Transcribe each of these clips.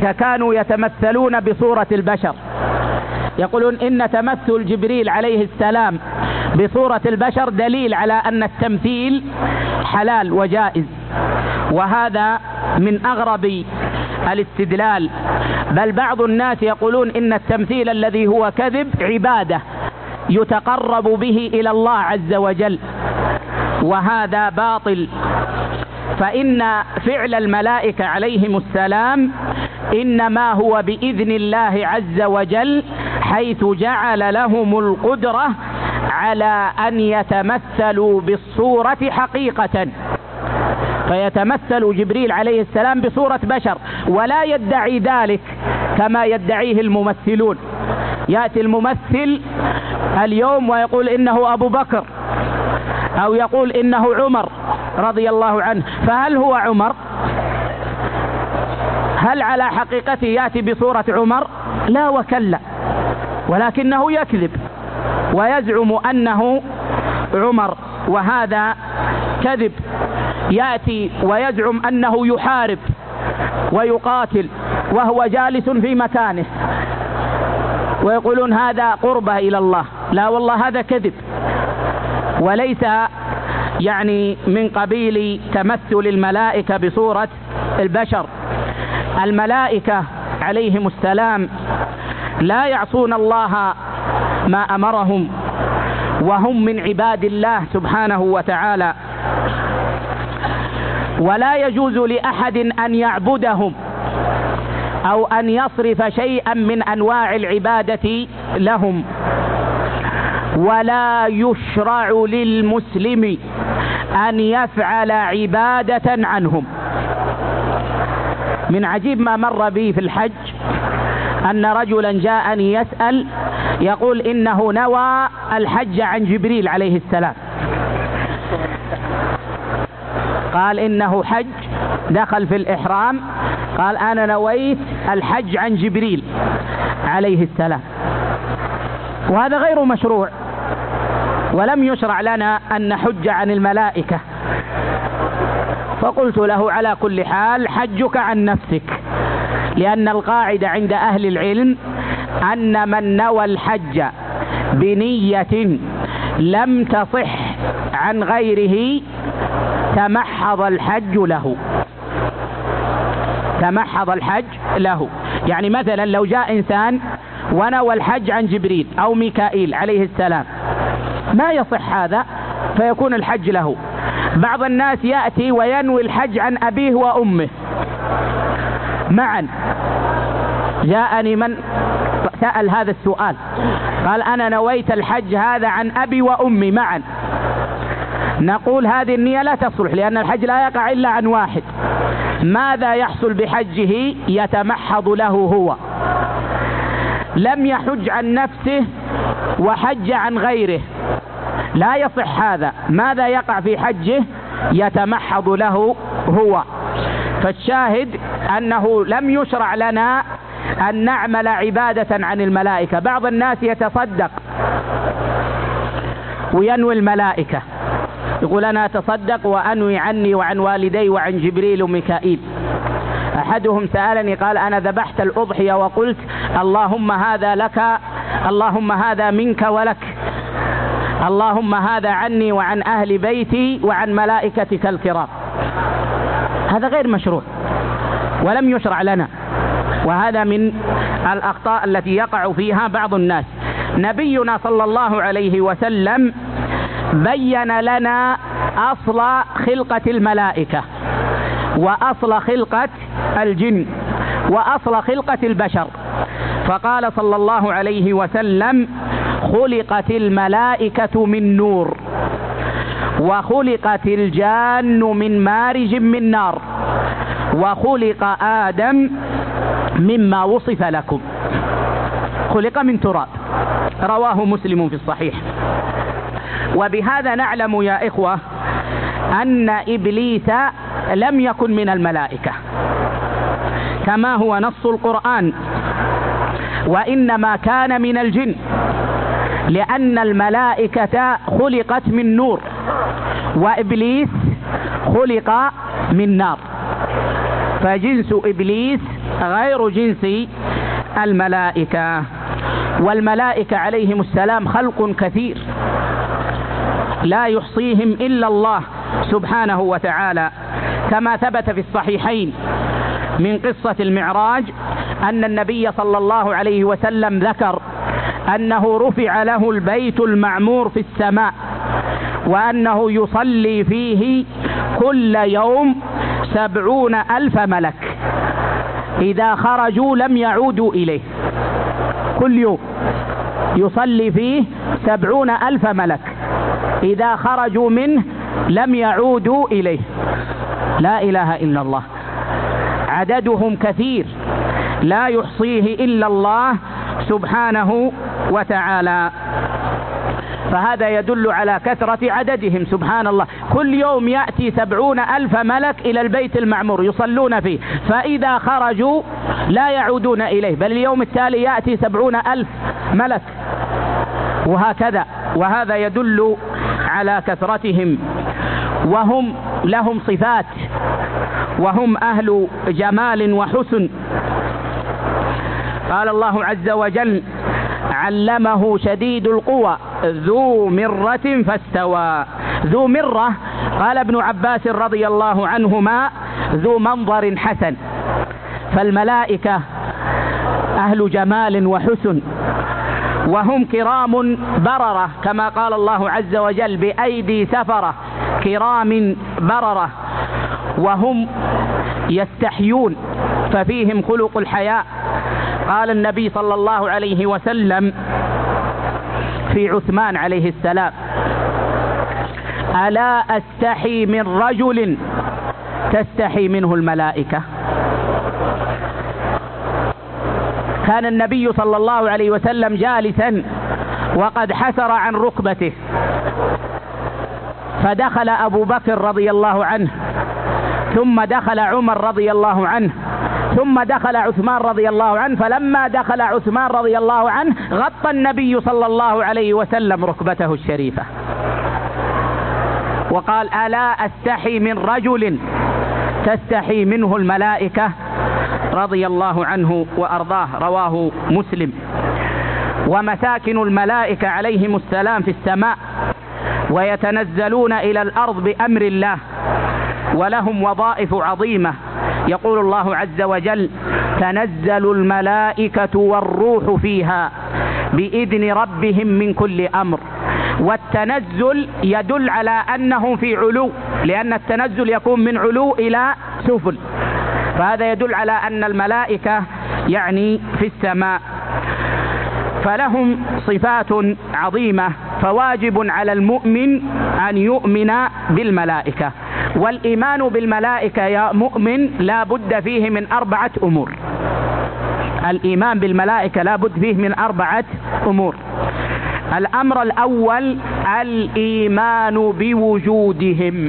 الملائكة كانوا يتمثلون بصورة البشر، يقولون إن تمثل جبريل عليه السلام بصورة البشر دليل على أن التمثيل حلال وجائز، وهذا من أغرب الاستدلال. بل بعض الناس يقولون إن التمثيل الذي هو كذب عبادة يتقرب به إلى الله عز وجل، وهذا باطل. فإن فعل الملائكة عليهم السلام إنما هو بإذن الله عز وجل، حيث جعل لهم القدرة على أن يتمثلوا بالصورة حقيقة. فيتمثل جبريل عليه السلام بصورة بشر ولا يدعي ذلك كما يدعيه الممثلون. يأتي الممثل اليوم ويقول إنه أبو بكر، أو يقول إنه عمر رضي الله عنه، فهل هو عمر؟ هل على حقيقته يأتي بصورة عمر؟ لا وكلا، ولكنه يكذب ويزعم أنه عمر، وهذا كذب. يأتي ويزعم أنه يحارب ويقاتل وهو جالس في مكانه، ويقولون هذا قربة إلى الله. لا والله، هذا كذب، وليس يعني من قبيل تمثل الملائكة بصورة البشر. الملائكة عليهم السلام لا يعصون الله ما أمرهم، وهم من عباد الله سبحانه وتعالى، ولا يجوز لأحد أن يعبدهم أو أن يصرف شيئا من أنواع العبادة لهم، ولا يشرع للمسلم أن يفعل عبادة عنهم. من عجيب ما مر بي في الحج أن رجلا جاءني يسأل، يقول إنه نوى الحج عن جبريل عليه السلام. قال إنه حج، دخل في الإحرام، قال أنا نويت الحج عن جبريل عليه السلام، وهذا غير مشروع، ولم يشرع لنا أن نحج عن الملائكة. فقلت له على كل حال حجك عن نفسك، لأن القاعدة عند أهل العلم أن من نوى الحج بنية لم تصح عن غيره تمحض الحج له، تمحض الحج له. يعني مثلا لو جاء إنسان ونوى الحج عن جبريل أو ميكائيل عليه السلام، ما يصح هذا، فيكون الحج له. بعض الناس يأتي وينوي الحج عن أبيه وأمه معا. جاءني من سأل هذا السؤال، قال أنا نويت الحج هذا عن أبي وأمي معا. نقول هذه النية لا تصلح، لأن الحج لا يقع إلا عن واحد. ماذا يحصل بحجه؟ يتمحض له هو، لم يحج عن نفسه وحج عن غيره، لا يصح هذا. ماذا يقع في حجه؟ يتمحض له هو. فالشاهد أنه لم يشرع لنا أن نعمل عبادة عن الملائكة. بعض الناس يتصدق وينوي الملائكة، يقول أنا أتصدق وأنوي عني وعن والدي وعن جبريل وميكائيل. أحدهم سألني قال أنا ذبحت الأضحية وقلت اللهم هذا لك، اللهم هذا منك ولك، اللهم هذا عني وعن أهل بيتي وعن ملائكتك الكرام. هذا غير مشروع ولم يشرع لنا، وهذا من الأخطاء التي يقع فيها بعض الناس. نبينا صلى الله عليه وسلم بين لنا أصل خلقة الملائكة وأصل خلقة الجن وأصل خلقة البشر، فقال صلى الله عليه وسلم خلقت الملائكة من نور، وخلقت الجان من مارج من نار، وخلق آدم مما وصف لكم، خلق من تراب. رواه مسلم في الصحيح. وبهذا نعلم يا إخوة أن إبليس لم يكن من الملائكة كما هو نص القرآن، وإنما كان من الجن، لأن الملائكة خلقت من نور وإبليس خلق من نار، فجنس إبليس غير جنس الملائكة. والملائكة عليهم السلام خلق كثير لا يحصيهم إلا الله سبحانه وتعالى، كما ثبت في الصحيحين من قصة المعراج أن النبي صلى الله عليه وسلم ذكر أنه رفع له البيت المعمور في السماء، وأنه يصلي فيه كل يوم 70,000 ملك، إذا خرجوا لم يعودوا إليه. كل يوم يصلي فيه 70,000 ملك، إذا خرجوا منه لم يعودوا إليه. لا إله إلا الله، عددهم كثير لا يحصيه إلا الله سبحانه وتعالى. فهذا يدل على كثرة عددهم سبحان الله. كل يوم يأتي 70,000 ملك إلى البيت المعمور يصلون فيه، فإذا خرجوا لا يعودون إليه، بل اليوم التالي يأتي 70,000 ملك، وهكذا. وهذا يدل على كثرتهم. وهم لهم صفات، وهم أهل جمال وحسن. قال الله عز وجل: علمه شديد القوى ذو مرة فاستوى. ذو مرة، قال ابن عباس رضي الله عنهما: ذو منظر حسن. فالملائكة أهل جمال وحسن، وهم كرام بررة، كما قال الله عز وجل: بأيدي سفرة كرام بررة. وهم يستحيون، ففيهم خلق الحياء. قال النبي صلى الله عليه وسلم في عثمان عليه السلام: ألا أستحي من رجل تستحي منه الملائكة. كان النبي صلى الله عليه وسلم جالسا وقد حسر عن ركبته، فدخل أبو بكر رضي الله عنه، ثم دخل عمر رضي الله عنه، ثم دخل عثمان رضي الله عنه. فلما دخل عثمان رضي الله عنه غطى النبي صلى الله عليه وسلم ركبته الشريفة وقال: ألا أستحي من رجل تستحي منه الملائكة، رضي الله عنه وأرضاه. رواه مسلم. ومساكن الملائكة عليهم السلام في السماء، ويتنزلون إلى الأرض بأمر الله، ولهم وظائف عظيمة. يقول الله عز وجل: تنزل الملائكة والروح فيها بإذن ربهم من كل أمر. والتنزل يدل على أنهم في علو، لأن التنزل يكون من علو إلى سفل، فهذا يدل على أن الملائكة يعني في السماء. فلهم صفات عظيمة، فواجب على المؤمن أن يؤمن بالملائكة. والإيمان بالملائكة يا مؤمن لا بد فيه من 4 أمور. الإيمان بالملائكة لا بد فيه من 4 أمور. الأمر الأول الإيمان بوجودهم،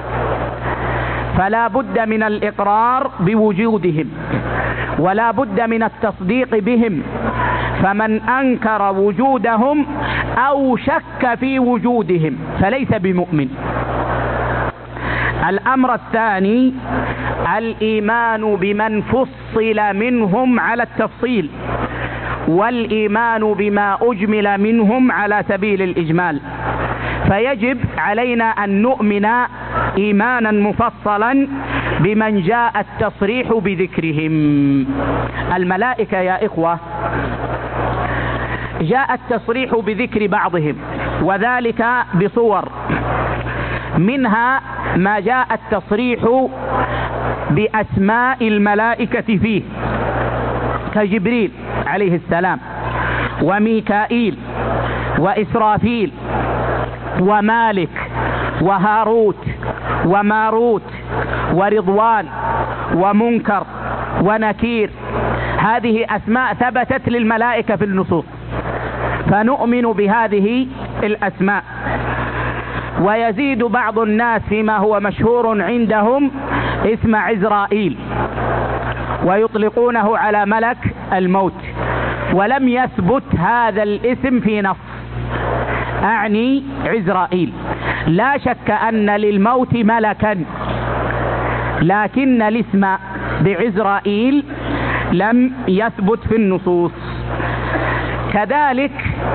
فلا بد من الإقرار بوجودهم، ولا بد من التصديق بهم. فمن أنكر وجودهم أو شك في وجودهم فليس بمؤمن. الأمر الثاني الإيمان بمن فصل منهم على التفصيل، والإيمان بما أجمل منهم على سبيل الإجمال. فيجب علينا أن نؤمن إيمانا مفصلا بمن جاء التصريح بذكرهم. الملائكة يا إخوة جاء التصريح بذكر بعضهم، وذلك بصور، منها ما جاء التصريح بأسماء الملائكة فيه، كجبريل عليه السلام، وميكائيل، وإسرافيل، ومالك، وهاروت، وماروت، ورضوان، ومنكر، ونكير. هذه أسماء ثبتت للملائكة في النصوص، فنؤمن بهذه الأسماء. ويزيد بعض الناس فيما هو مشهور عندهم اسم عزرائيل، ويطلقونه على ملك الموت، ولم يثبت هذا الاسم في نص، أعني عزرائيل. لا شك أن للموت ملكا، لكن الاسم بعزرائيل لم يثبت في النصوص. كذلك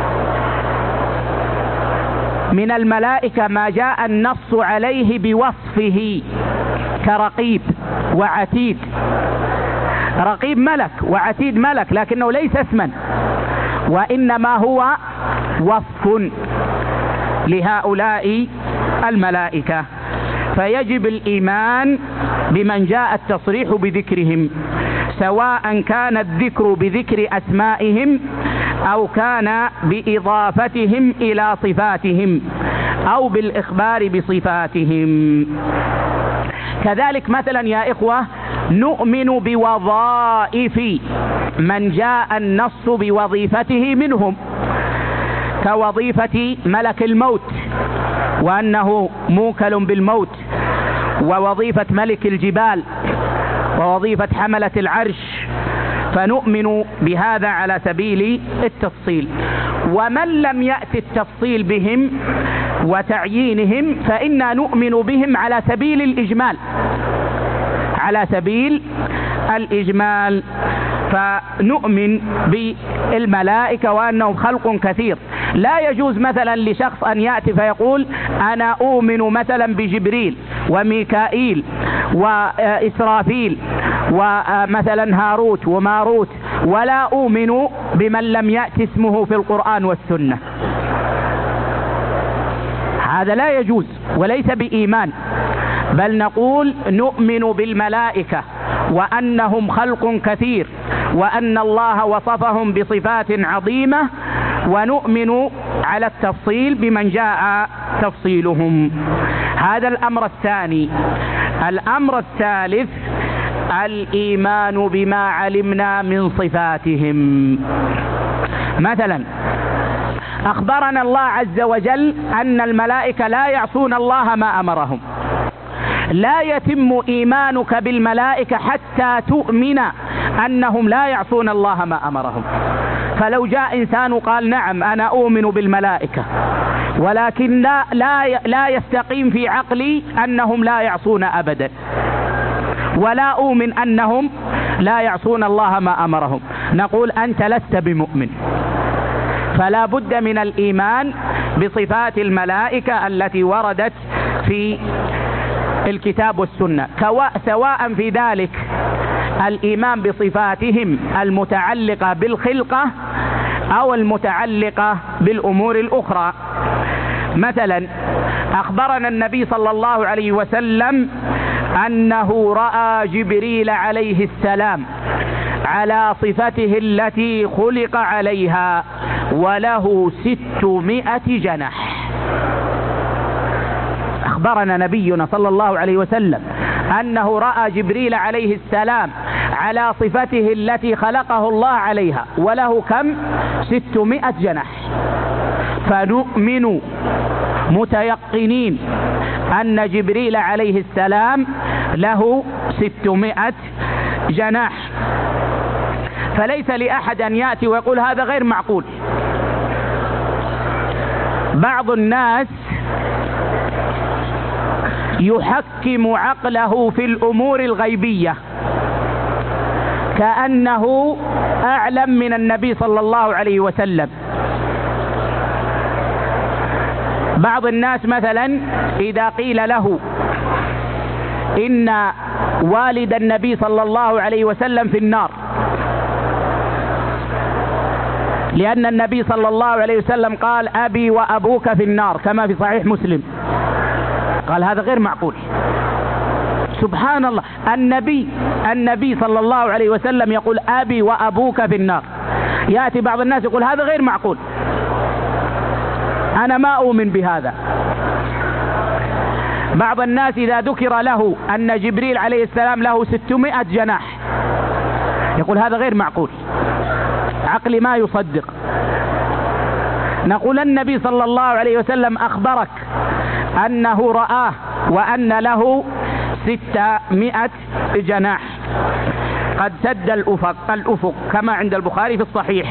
من الملائكة ما جاء النص عليه بوصفه كرقيب وعتيد. رقيب ملك وعتيد ملك، لكنه ليس اسما، وإنما هو وصف لهؤلاء الملائكة. فيجب الإيمان بمن جاء التصريح بذكرهم، سواء كان الذكر بذكر أسمائهم أو كان بإضافتهم إلى صفاتهم أو بالإخبار بصفاتهم. كذلك مثلا يا إخوة نؤمن بوظائف من جاء النص بوظيفته منهم، كوظيفة ملك الموت وأنه موكل بالموت، ووظيفة ملك الجبال، ووظيفة حملة العرش، فنؤمن بهذا على سبيل التفصيل. ومن لم يأتي التفصيل بهم وتعيينهم فإنا نؤمن بهم على سبيل الإجمال، على سبيل الإجمال. فنؤمن بالملائكة وأنهم خلق كثير. لا يجوز مثلا لشخص أن يأتي فيقول أنا أؤمن مثلا بجبريل وميكائيل وإسرافيل ومثلا هاروت وماروت، ولا أؤمن بمن لم يأتي اسمه في القرآن والسنة. هذا لا يجوز وليس بإيمان، بل نقول نؤمن بالملائكة وأنهم خلق كثير، وأن الله وصفهم بصفات عظيمة، ونؤمن على التفصيل بمن جاء تفصيلهم. هذا الأمر الثاني. الأمر الثالث الإيمان بما علمنا من صفاتهم. مثلا أخبرنا الله عز وجل أن الملائكة لا يعصون الله ما أمرهم. لا يتم إيمانك بالملائكة حتى تؤمن أنهم لا يعصون الله ما أمرهم. فلو جاء إنسان قال نعم أنا أؤمن بالملائكة، ولكن لا يستقيم في عقلي أنهم لا يعصون أبدا، ولا أؤمن أنهم لا يعصون الله ما أمرهم، نقول أنت لست بمؤمن. فلا بد من الإيمان بصفات الملائكة التي وردت في الكتاب والسنة، سواء في ذلك الإيمان بصفاتهم المتعلقة بالخلقة أو المتعلقة بالأمور الأخرى. مثلا أخبرنا النبي صلى الله عليه وسلم أنه رأى جبريل عليه السلام على صفته التي خلق عليها وله 600 جناح. أخبرنا نبينا صلى الله عليه وسلم أنه رأى جبريل عليه السلام على صفته التي خلقه الله عليها وله كم؟ 600 جناح. فنؤمن متيقنين أن جبريل عليه السلام له 600 جناح. فليس لأحد أن يأتي ويقول هذا غير معقول. بعض الناس يحكم عقله في الأمور الغيبية كأنه أعلم من النبي صلى الله عليه وسلم. بعض الناس مثلا إذا قيل له إن والد النبي صلى الله عليه وسلم في النار، لأن النبي صلى الله عليه وسلم قال أبي وأبوك في النار كما في صحيح مسلم، قال هذا غير معقول. سبحان الله، النبي صلى الله عليه وسلم يقول أبي وأبوك في النار. يأتي بعض الناس يقول هذا غير معقول، أنا ما أؤمن بهذا. بعض الناس إذا ذكر له أن جبريل عليه السلام له 600 جناح يقول هذا غير معقول، عقلي ما يصدق. نقول النبي صلى الله عليه وسلم أخبرك أنه رآه وأن له 600 جناح قد سد الأفق كما عند البخاري في الصحيح.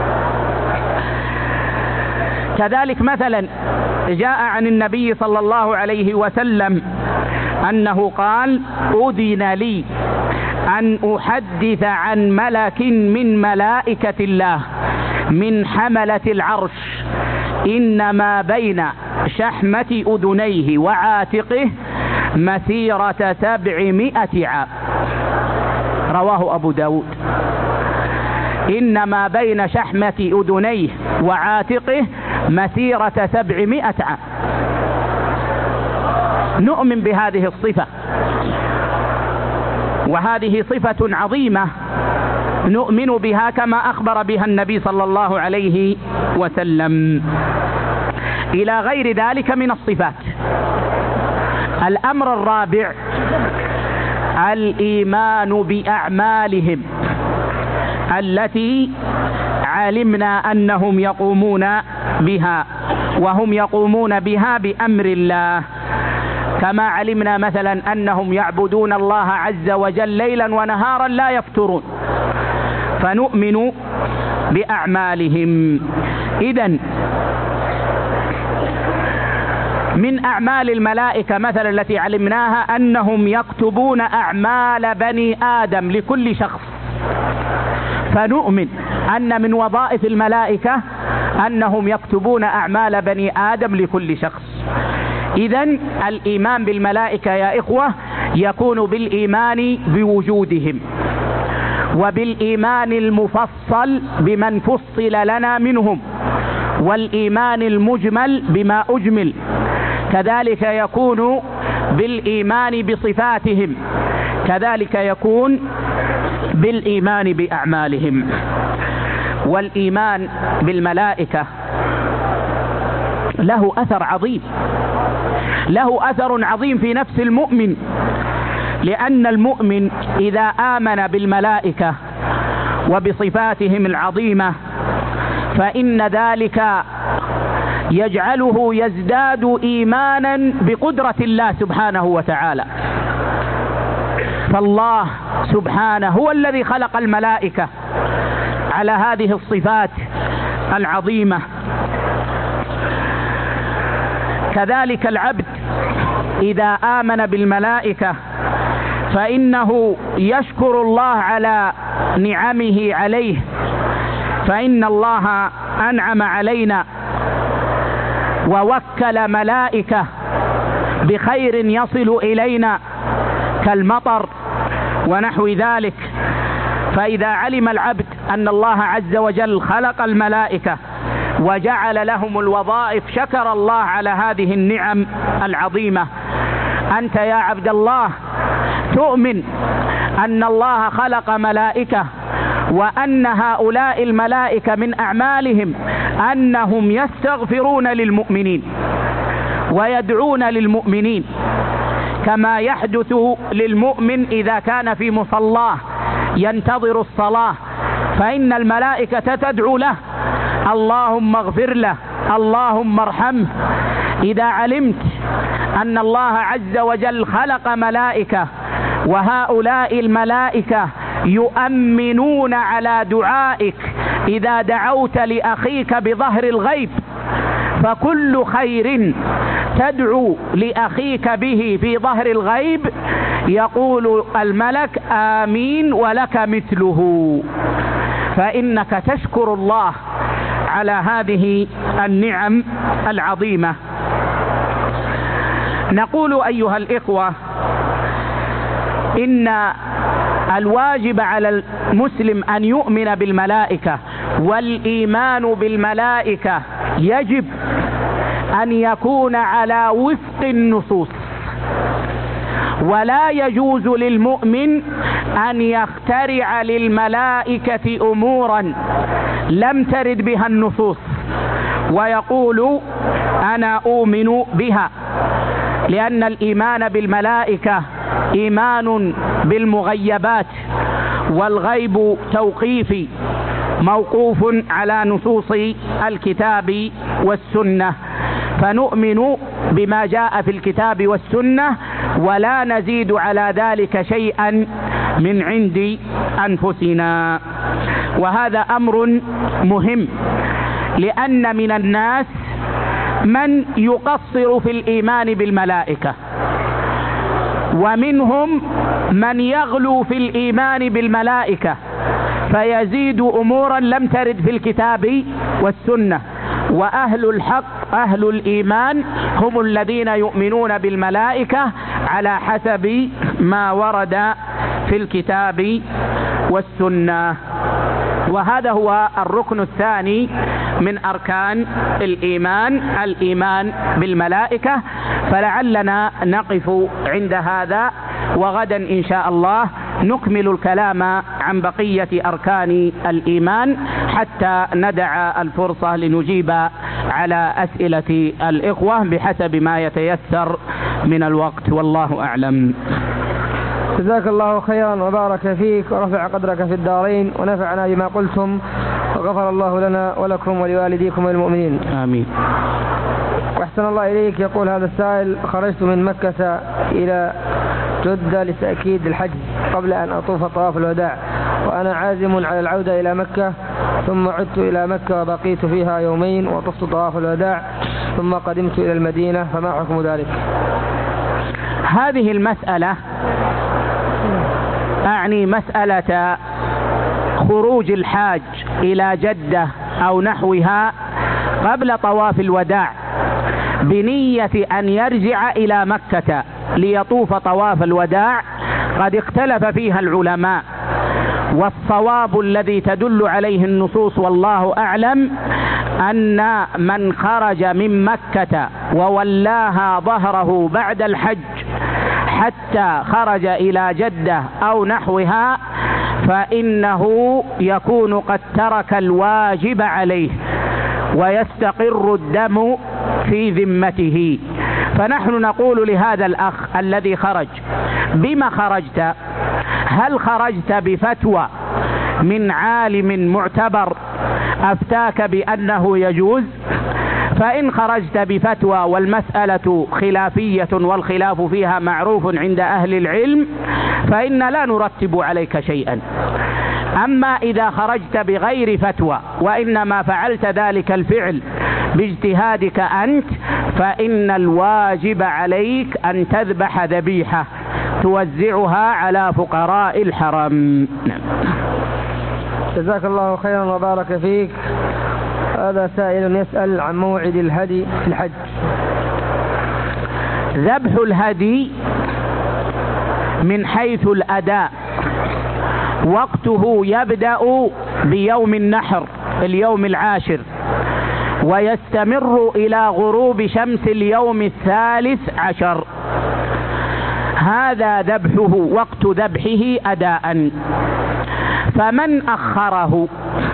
كذلك مثلا جاء عن النبي صلى الله عليه وسلم أنه قال أذن لي أن أحدث عن ملك من ملائكة الله من حملة العرش إنما بين شحمة أذنيه وعاتقه مسيرة 700 عام. رواه أبو داود. إنما بين شحمة أذنيه وعاتقه مسيرة 700 عام. نؤمن بهذه الصفة، وهذه صفة عظيمة نؤمن بها كما أخبر بها النبي صلى الله عليه وسلم. إلى غير ذلك من الصفات. الأمر الرابع الإيمان بأعمالهم التي علمنا أنهم يقومون بها، وهم يقومون بها بأمر الله، كما علمنا مثلا أنهم يعبدون الله عز وجل ليلا ونهارا لا يفترون، فنؤمن بأعمالهم. إذن من أعمال الملائكة مثلا التي علمناها أنهم يكتبون أعمال بني آدم لكل شخص، فنؤمن أن من وظائف الملائكة أنهم يكتبون أعمال بني آدم لكل شخص. إذن الإيمان بالملائكة يا إخوة يكون بالإيمان بوجودهم، وبالإيمان المفصل بمن فصل لنا منهم، والإيمان المجمل بما أجمل. كذلك يكون بالإيمان بصفاتهم، كذلك يكون بالإيمان بأعمالهم. والإيمان بالملائكة له أثر عظيم، له أثر عظيم في نفس المؤمن، لأن المؤمن إذا آمن بالملائكة وبصفاتهم العظيمة فإن ذلك يجعله يزداد إيمانا بقدرة الله سبحانه وتعالى. فالله سبحانه هو الذي خلق الملائكة على هذه الصفات العظيمة. كذلك العبد إذا آمن بالملائكة فإنه يشكر الله على نعمه عليه، فإن الله أنعم علينا ووكل ملائكة بخير يصل إلينا كالمطر ونحو ذلك. فإذا علم العبد أن الله عز وجل خلق الملائكة وجعل لهم الوظائف شكر الله على هذه النعم العظيمة. أنت يا عبد الله تؤمن أن الله خلق ملائكة، وأن هؤلاء الملائكة من أعمالهم أنهم يستغفرون للمؤمنين ويدعون للمؤمنين، كما يحدث للمؤمن إذا كان في مصلاه ينتظر الصلاة، فإن الملائكة تدعو له اللهم اغفر له، اللهم ارحمه. إذا علمت أن الله عز وجل خلق ملائكة وهؤلاء الملائكة يؤمنون على دعائك إذا دعوت لأخيك بظهر الغيب، فكل خير تدعو لأخيك به في ظهر الغيب يقول الملك آمين ولك مثله، فإنك تشكر الله على هذه النعم العظيمة. نقول أيها الإخوة إن الواجب على المسلم أن يؤمن بالملائكة، والإيمان بالملائكة يجب أن يكون على وفق النصوص، ولا يجوز للمؤمن أن يخترع للملائكة أمورا لم ترد بها النصوص ويقول أنا أؤمن بها، لأن الإيمان بالملائكة إيمان بالمغيبات، والغيب توقيفي موقوف على نصوص الكتاب والسنة، فنؤمن بما جاء في الكتاب والسنة ولا نزيد على ذلك شيئا من عند أنفسنا. وهذا أمر مهم، لأن من الناس من يقصر في الإيمان بالملائكة ومنهم من يغلو في الإيمان بالملائكة فيزيد أمورا لم ترد في الكتاب والسنة. وأهل الحق أهل الإيمان هم الذين يؤمنون بالملائكة على حسب ما ورد في الكتاب والسنة. وهذا هو الركن الثاني من أركان الإيمان، الإيمان بالملائكة. فلعلنا نقف عند هذا، وغدا إن شاء الله نكمل الكلام عن بقية أركان الإيمان حتى ندع الفرصة لنجيب على أسئلة الإخوة بحسب ما يتيسر من الوقت، والله أعلم. جزاك الله خيرا وبارك فيك ورفع قدرك في الدارين، ونفعنا بما قلتم، وغفر الله لنا ولكم ولوالديكم والمؤمنين، آمين. وأحسن الله إليك. يقول هذا السائل: خرجت من مكة إلى جدة لتأكيد الحج قبل أن أطوف طواف الوداع، وأنا عازم على العودة إلى مكة، ثم عدت إلى مكة وبقيت فيها يومين وطفت طواف الوداع، ثم قدمت إلى المدينة، فما حكم ذلك؟ هذه المسألة أعني مسألة خروج الحاج إلى جدة أو نحوها قبل طواف الوداع بنية أن يرجع إلى مكة ليطوف طواف الوداع، قد اختلف فيها العلماء، والصواب الذي تدل عليه النصوص والله أعلم أن من خرج من مكة وولاها ظهره بعد الحج حتى خرج إلى جدة أو نحوها فإنه يكون قد ترك الواجب عليه ويستقر الدم في ذمته. فنحن نقول لهذا الأخ الذي خرج: بما خرجت؟ هل خرجت بفتوى من عالم معتبر أفتاك بأنه يجوز؟ فإن خرجت بفتوى والمسألة خلافية والخلاف فيها معروف عند أهل العلم فإن لا نرتب عليك شيئا. أما إذا خرجت بغير فتوى وإنما فعلت ذلك الفعل باجتهادك أنت، فإن الواجب عليك أن تذبح ذبيحة توزعها على فقراء الحرم. جزاك الله خيرا وبارك فيك. هذا سائل يسأل عن موعد الهدي في الحج. ذبح الهدي من حيث الأداء وقته يبدأ بيوم النحر اليوم العاشر، ويستمر إلى غروب شمس اليوم 13، هذا ذبحه وقت ذبحه أداء. فمن أخره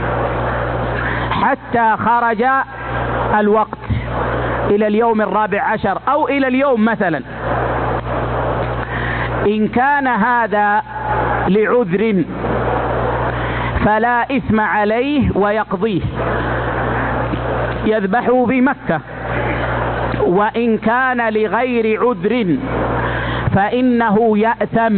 حتى خرج الوقت إلى اليوم 14 أو إلى اليوم مثلا، إن كان هذا لعذر فلا إثم عليه ويقضيه، يذبحه في مكة. وإن كان لغير عذر فإنه يأثم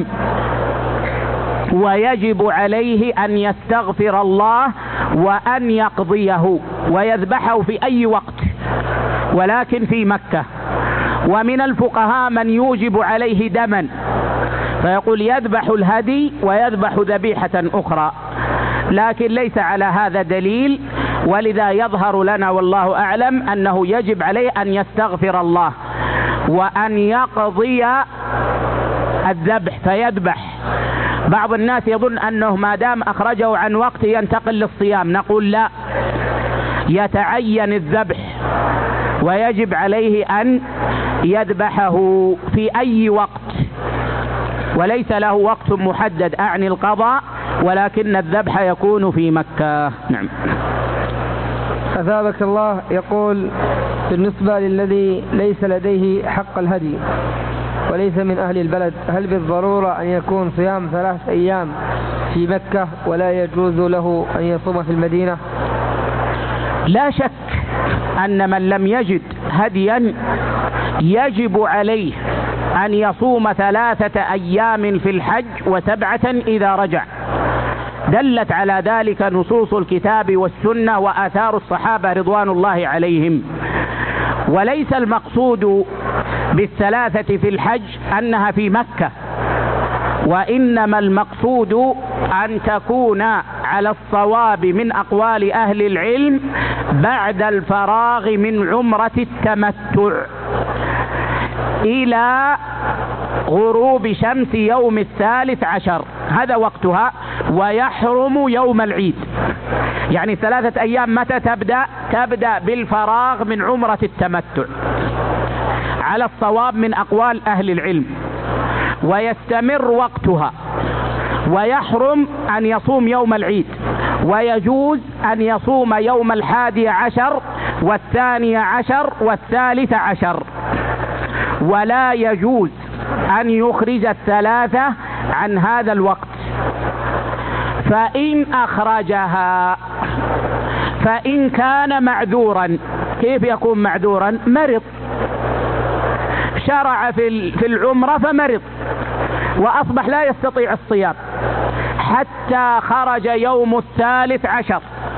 ويجب عليه أن يستغفر الله وأن يقضيه ويذبحه في أي وقت ولكن في مكة. ومن الفقهاء من يوجب عليه دما فيقول يذبح الهدي ويذبح ذبيحة أخرى، لكن ليس على هذا دليل، ولذا يظهر لنا والله أعلم أنه يجب عليه أن يستغفر الله وأن يقضي الذبح فيذبح. بعض الناس يظن أنه ما دام أخرجه عن وقت ينتقل للصيام، نقول لا، يتعين الذبح ويجب عليه أن يذبحه في أي وقت وليس له وقت محدد أعني القضاء، ولكن الذبح يكون في مكة. نعم. أثابك الله. يقول: بالنسبة للذي ليس لديه حق الهدي وليس من أهل البلد، هل بالضرورة أن يكون صيام 3 أيام في مكة ولا يجوز له أن يصوم في المدينة؟ لا شك أن من لم يجد هديا يجب عليه أن يصوم 3 أيام في الحج و7 إذا رجع. دلت على ذلك نصوص الكتاب والسنة وآثار الصحابة رضوان الله عليهم. وليس المقصود بالثلاثة في الحج أنها في مكة، وإنما المقصود أن تكون على الصواب من أقوال أهل العلم بعد الفراغ من عمرة التمتع إلى غروب شمس يوم 13، هذا وقتها، ويحرم يوم العيد. يعني 3 أيام متى تبدأ بالفراغ من عمرة التمتع على الصواب من أقوال أهل العلم، ويستمر وقتها، ويحرم أن يصوم يوم العيد، ويجوز أن يصوم يوم 11 و12 و13، ولا يجوز أن يخرج 3 عن هذا الوقت. فإن أخرجها، فإن كان معذورا، كيف يكون معذورا؟ مرض، شرع في العمرة فمرض وأصبح لا يستطيع الصيام حتى خرج يوم 13،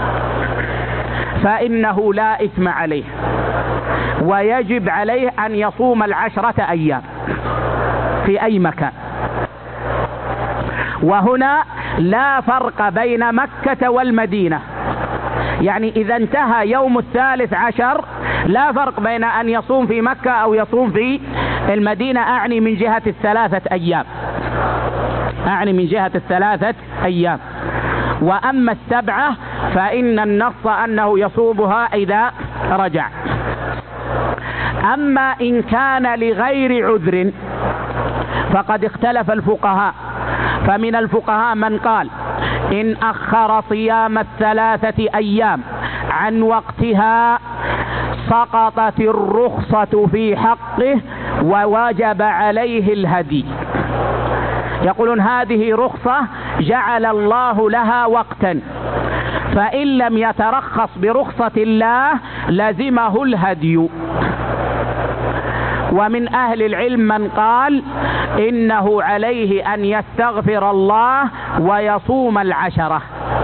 فإنه لا إثم عليه، ويجب عليه أن يصوم 10 أيام في أي مكان. وهنا لا فرق بين مكة والمدينة، يعني إذا انتهى يوم 13 لا فرق بين أن يصوم في مكة أو يصوم في المدينة، أعني من جهة 3 أيام، أعني من جهة 3 أيام. وأما 7 فإن النص أنه يصومها إذا رجع. أما إن كان لغير عذر فقد اختلف الفقهاء، فمن الفقهاء من قال إن أخر صيام 3 أيام عن وقتها سقطت الرخصة في حقه ووجب عليه الهدي. يقولون هذه رخصة جعل الله لها وقتا، فإن لم يترخص برخصة الله لزمه الهدي. ومن أهل العلم من قال إنه عليه أن يستغفر الله ويصوم 10،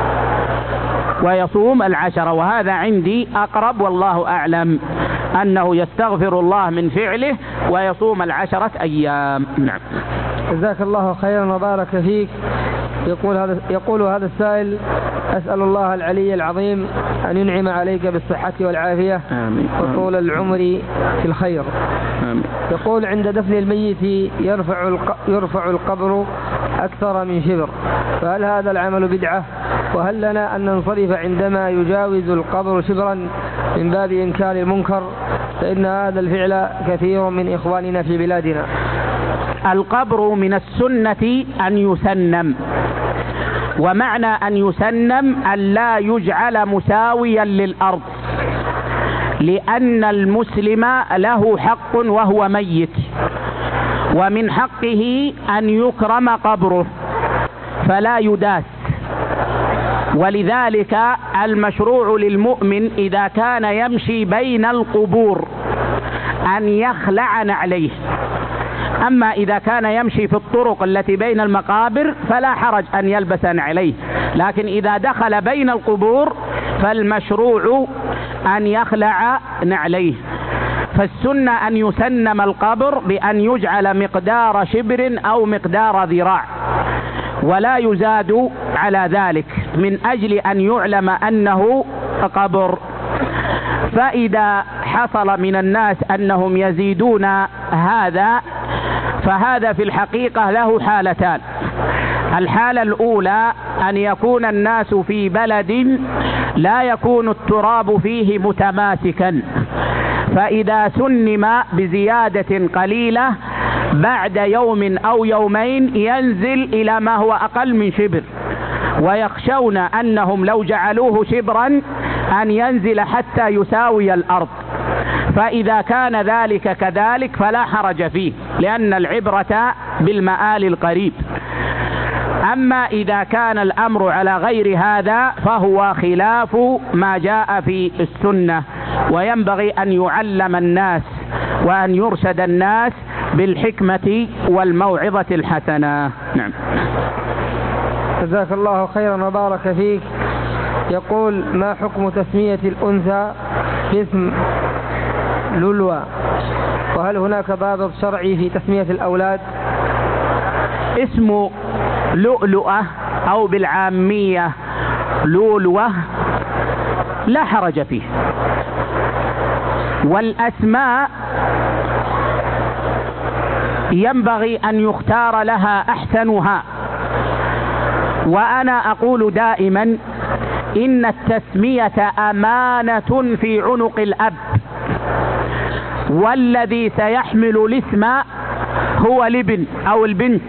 وهذا عندي أقرب، والله أعلم أنه يستغفر الله من فعله ويصوم 10 أيام. نعم. جزاك الله خيرا وبارك فيك. يقول هذا السائل: أسأل الله العلي العظيم أن ينعم عليك بالصحة والعافية وطول العمر في الخير. آمين. يقول: عند دفن الميت يرفع القبر أكثر من شبر، فهل هذا العمل بدعة؟ وهل لنا أن ننصرف عندما يجاوز القبر شبرا من باب إنكار المنكر؟ فإن هذا الفعل كثير من إخواننا في بلادنا. القبر من السنة أن يسنم، ومعنى أن يسنم أن لا يجعل مساويا للأرض، لأن المسلم له حق وهو ميت، ومن حقه أن يكرم قبره فلا يداس. ولذلك المشروع للمؤمن إذا كان يمشي بين القبور أن يخلع نعليه. أما إذا كان يمشي في الطرق التي بين المقابر فلا حرج أن يلبس نعليه، لكن إذا دخل بين القبور فالمشروع أن يخلع نعليه. فالسنة أن يسنم القبر بأن يجعل مقدار شبر أو مقدار ذراع، ولا يزاد على ذلك من أجل أن يعلم أنه قبر. فإذا حصل من الناس أنهم يزيدون هذا، فهذا في الحقيقة له حالتان. الحالة الأولى أن يكون الناس في بلد لا يكون التراب فيه متماسكا، فإذا سنم بزيادة قليلة بعد يوم أو يومين ينزل إلى ما هو أقل من شبر، ويخشون أنهم لو جعلوه شبرا أن ينزل حتى يساوي الأرض. فإذا كان ذلك كذلك فلا حرج فيه، لأن العبرة بالمآل القريب. أما إذا كان الأمر على غير هذا فهو خلاف ما جاء في السنة، وينبغي أن يعلم الناس وأن يرشد الناس بالحكمة والموعظة الحسنة. نعم. جزاك الله خيرا وبارك فيك. يقول: ما حكم تسمية الأنثى باسم لؤلؤة، وهل هناك ضابط شرعي في تسمية الأولاد؟ اسم لؤلؤة أو بالعامية لؤلؤة لا حرج فيه، والأسماء ينبغي أن يختار لها أحسنها. وأنا أقول دائما إن التسمية أمانة في عنق الأب، والذي سيحمل الاسم هو الابن أو البنت،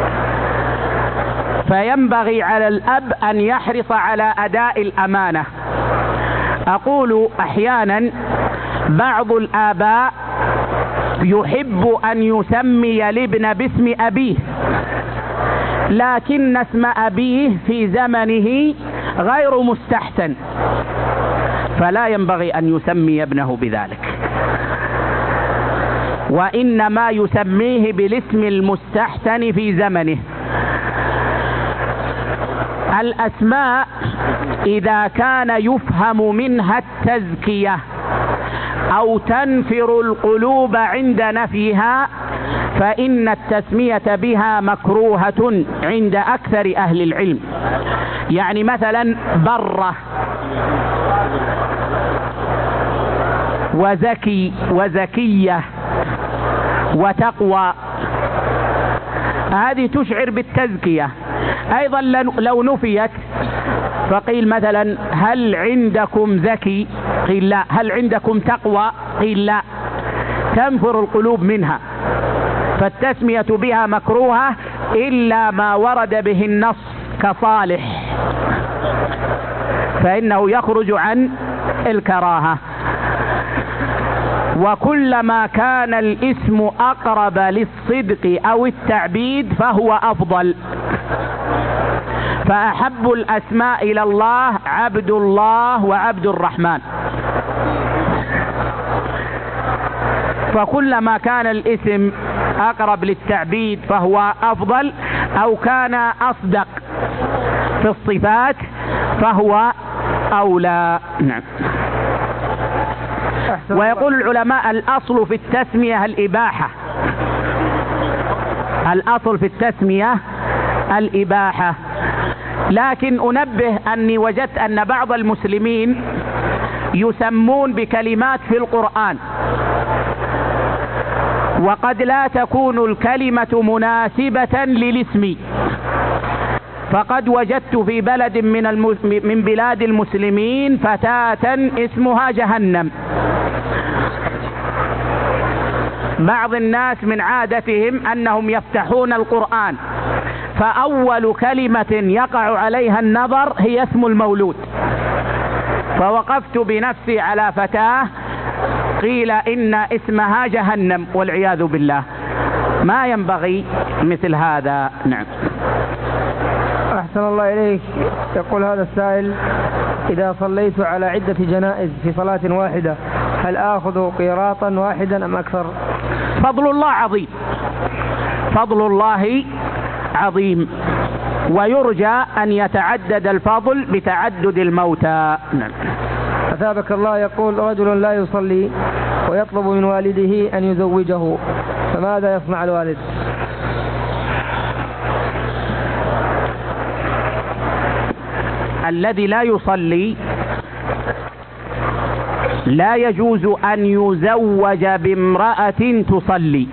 فينبغي على الأب أن يحرص على أداء الأمانة. أقول أحيانا بعض الآباء يحب أن يسمي الابن باسم أبيه، لكن اسم أبيه في زمنه غير مستحسن، فلا ينبغي أن يسمي ابنه بذلك، وإنما يسميه بالاسم المستحسن في زمنه. الأسماء إذا كان يفهم منها التزكية أو تنفر القلوب عند نفيها فإن التسمية بها مكروهة عند أكثر أهل العلم. يعني مثلا برة وزكي وزكية وتقوى، هذه تشعر بالتزكية. أيضا لو نفيت فقيل مثلا هل عندكم زكي؟ قيل لا. هل عندكم تقوى؟ قيل لا، تنفر القلوب منها، فالتسمية بها مكروهة إلا ما ورد به النص كصالح، فإنه يخرج عن الكراهة. وكلما كان الاسم أقرب للصدق أو التعبيد فهو أفضل، فأحب الأسماء إلى الله عبد الله وعبد الرحمن، فكلما كان الاسم أقرب للتعبيد فهو أفضل، أو كان أصدق في الصفات فهو أولى. نعم. ويقول العلماء الأصل في التسمية الإباحة، الأصل في التسمية الإباحة. لكن أنبه أني وجدت أن بعض المسلمين يسمون بكلمات في القرآن، وقد لا تكون الكلمة مناسبة للاسم. فقد وجدت في بلد من بلاد المسلمين فتاة اسمها جهنم. بعض الناس من عادتهم أنهم يفتحون القرآن فأول كلمة يقع عليها النظر هي اسم المولود، فوقفت بنفسي على فتاة قيل إن اسمها جهنم والعياذ بالله. ما ينبغي مثل هذا. نعم. أحسن الله إليك. يقول هذا السائل: إذا صليت على عدة جنائز في صلاة واحدة هل آخذ قيراطا واحدا أم أكثر؟ فضل الله عظيم، فضل الله عظيم، ويرجى أن يتعدد الفضل بتعدد الموتى. نعم. أثابك الله. يقول: رجل لا يصلي ويطلب من والده أن يزوجه، فماذا يصنع الوالد؟ الذي لا يصلي لا يجوز أن يزوج بامرأة تصلي.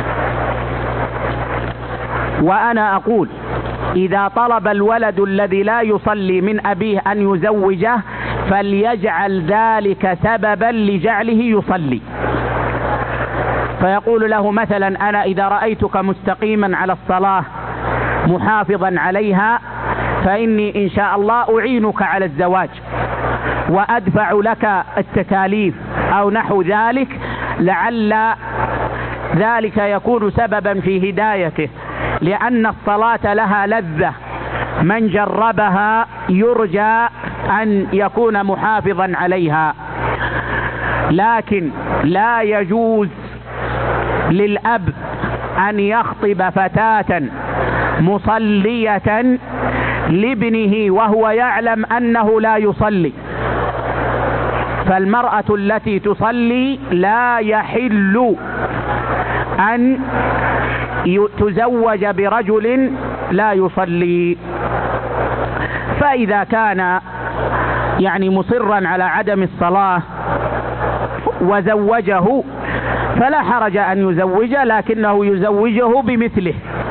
وأنا أقول إذا طلب الولد الذي لا يصلي من أبيه أن يزوجه فليجعل ذلك سببا لجعله يصلي، فيقول له مثلا: أنا إذا رأيتك مستقيما على الصلاة محافظا عليها فإني إن شاء الله أعينك على الزواج وأدفع لك التكاليف أو نحو ذلك، لعل ذلك يكون سببا في هدايته، لأن الصلاة لها لذة، من جربها يرجى أن يكون محافظا عليها. لكن لا يجوز للأب أن يخطب فتاة مصلية لابنه وهو يعلم أنه لا يصلي، فالمرأة التي تصلي لا يحل أن تزوج برجل لا يصلي. فإذا كان يعني مصرا على عدم الصلاة وزوجه فلا حرج أن يزوجه، لكنه يزوجه بمثله،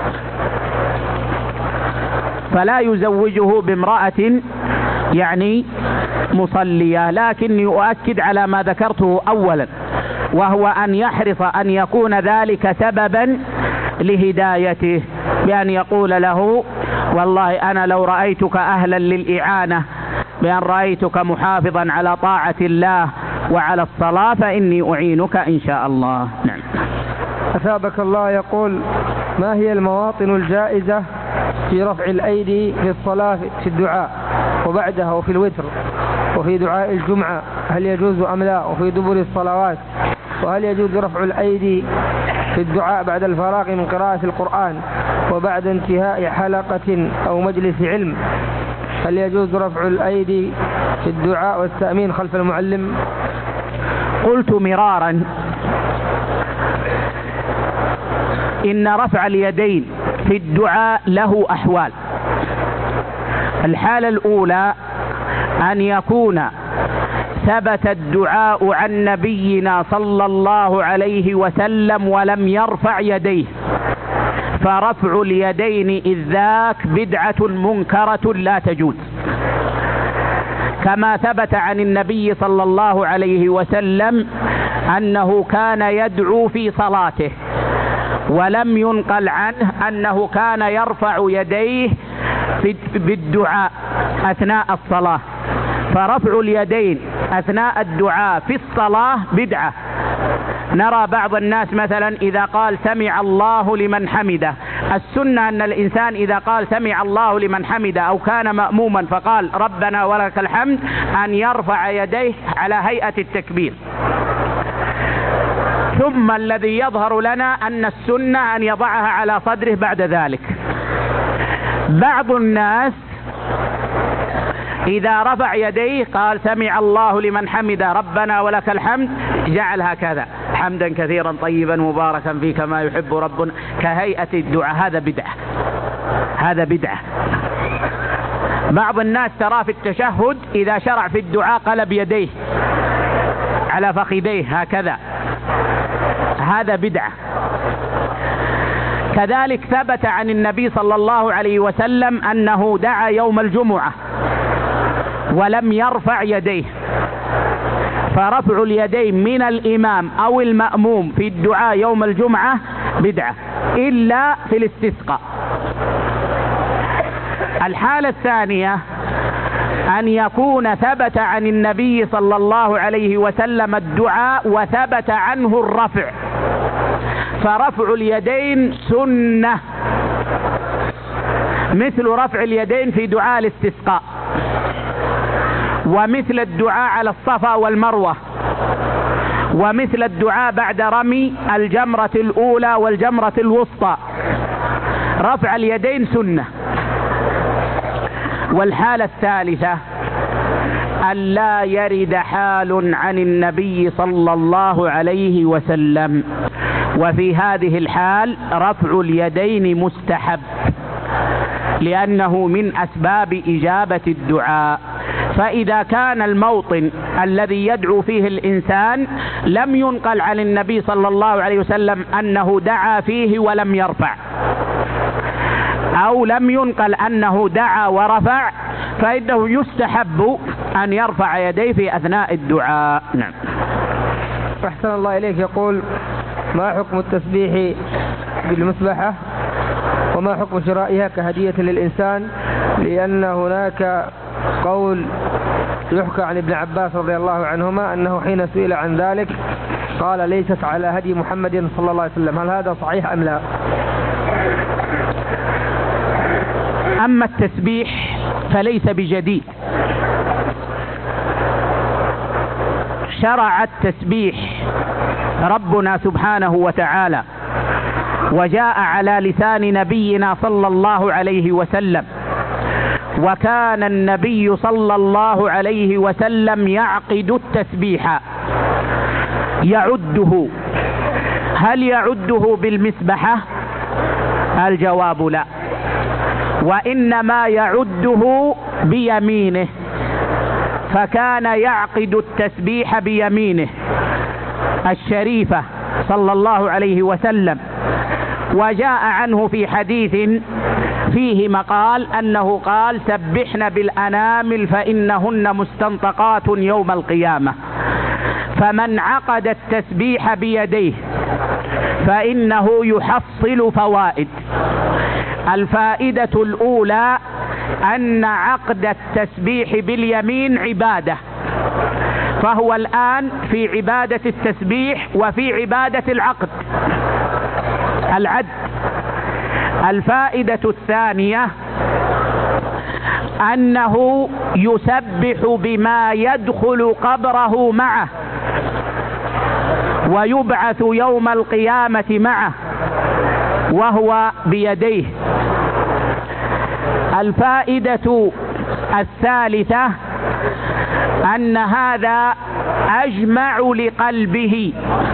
فلا يزوجه بامرأة يعني مصلية. لكني أؤكد على ما ذكرته أولا، وهو أن يحرص أن يكون ذلك سببا لهدايته، بأن يقول له والله أنا لو رأيتك أهلا للإعانة، بأن رأيتك محافظا على طاعة الله وعلى الصلاة فإني أعينك إن شاء الله. نعم. أثابك الله يقول: ما هي المواطن الجائزة في رفع الأيدي في الصلاة في الدعاء وبعدها وفي الوتر وفي دعاء الجمعة، هل يجوز أم لا؟ وفي دبر الصلوات، وهل يجوز رفع الأيدي في الدعاء بعد الفراغ من قراءة القرآن وبعد انتهاء حلقة أو مجلس علم؟ هل يجوز رفع الأيدي في الدعاء والتأمين خلف المعلم؟ قلت مرارا إن رفع اليدين في الدعاء له أحوال. الحالة الأولى أن يكون ثبت الدعاء عن نبينا صلى الله عليه وسلم ولم يرفع يديه، فرفع اليدين إذ ذاك بدعة منكرة لا تجوز، كما ثبت عن النبي صلى الله عليه وسلم أنه كان يدعو في صلاته، ولم ينقل عنه أنه كان يرفع يديه بالدعاء أثناء الصلاة. فرفع اليدين أثناء الدعاء في الصلاة بدعة. نرى بعض الناس مثلا إذا قال سمع الله لمن حمده، السنة أن الإنسان إذا قال سمع الله لمن حمده أو كان مأموما فقال ربنا ولك الحمد أن يرفع يديه على هيئة التكبير. ثم الذي يظهر لنا أن السنة أن يضعها على صدره بعد ذلك. بعض الناس إذا رفع يديه قال سمع الله لمن حمده ربنا ولك الحمد، جعل هكذا حمدا كثيرا طيبا مباركا فيه كما يحب ربنا كهيئة الدعاء. هذا بدعة، هذا بدعة. بعض الناس ترى في التشهد إذا شرع في الدعاء قلب يديه على فخذيه هكذا، هذا بدعة. كذلك ثبت عن النبي صلى الله عليه وسلم أنه دعا يوم الجمعة ولم يرفع يديه، فرفع اليدين من الإمام أو المأموم في الدعاء يوم الجمعة بدعة إلا في الاستسقاء. الحالة الثانية أن يكون ثبت عن النبي صلى الله عليه وسلم الدعاء وثبت عنه الرفع، فرفع اليدين سنة، مثل رفع اليدين في دعاء الاستسقاء، ومثل الدعاء على الصفا والمروة، ومثل الدعاء بعد رمي الجمرة الأولى والجمرة الوسطى. رفع اليدين سنة. والحالة الثالثة ألا يرد حال عن النبي صلى الله عليه وسلم، وفي هذه الحال رفع اليدين مستحب، لأنه من أسباب إجابة الدعاء. فإذا كان الموطن الذي يدعو فيه الإنسان لم ينقل عن النبي صلى الله عليه وسلم أنه دعا فيه ولم يرفع، أو لم ينقل أنه دعا ورفع، فإنه يستحب أن يرفع يديه في أثناء الدعاء. نعم. أحسن الله إليك. يقول: ما حكم التسبيح بالمسبحة، وما حكم شرائها كهدية للإنسان؟ لأن هناك قول يحكى عن ابن عباس رضي الله عنهما أنه حين سئل عن ذلك قال ليست على هدي محمد صلى الله عليه وسلم. هل هذا صحيح أم لا؟ أما التسبيح فليس بجديد، شرع التسبيح ربنا سبحانه وتعالى، وجاء على لسان نبينا صلى الله عليه وسلم، وكان النبي صلى الله عليه وسلم يعقد التسبيح يعده. هل يعده بالمسبحة؟ الجواب لا، وإنما يعده بيمينه، فكان يعقد التسبيح بيمينه الشريفة صلى الله عليه وسلم. وجاء عنه في حديث فيه مقال أنه قال: سبحن بالأنامل فإنهن مستنطقات يوم القيامة. فمن عقد التسبيح بيديه فإنه يحصل فوائد. الفائدة الأولى أن عقد التسبيح باليمين عبادة، فهو الآن في عبادة التسبيح وفي عبادة العد. الفائدة الثانية أنه يسبح بما يدخل قبره معه ويبعث يوم القيامة معه وهو بيديه. الفائدة الثالثة أن هذا أجمع لقلبه،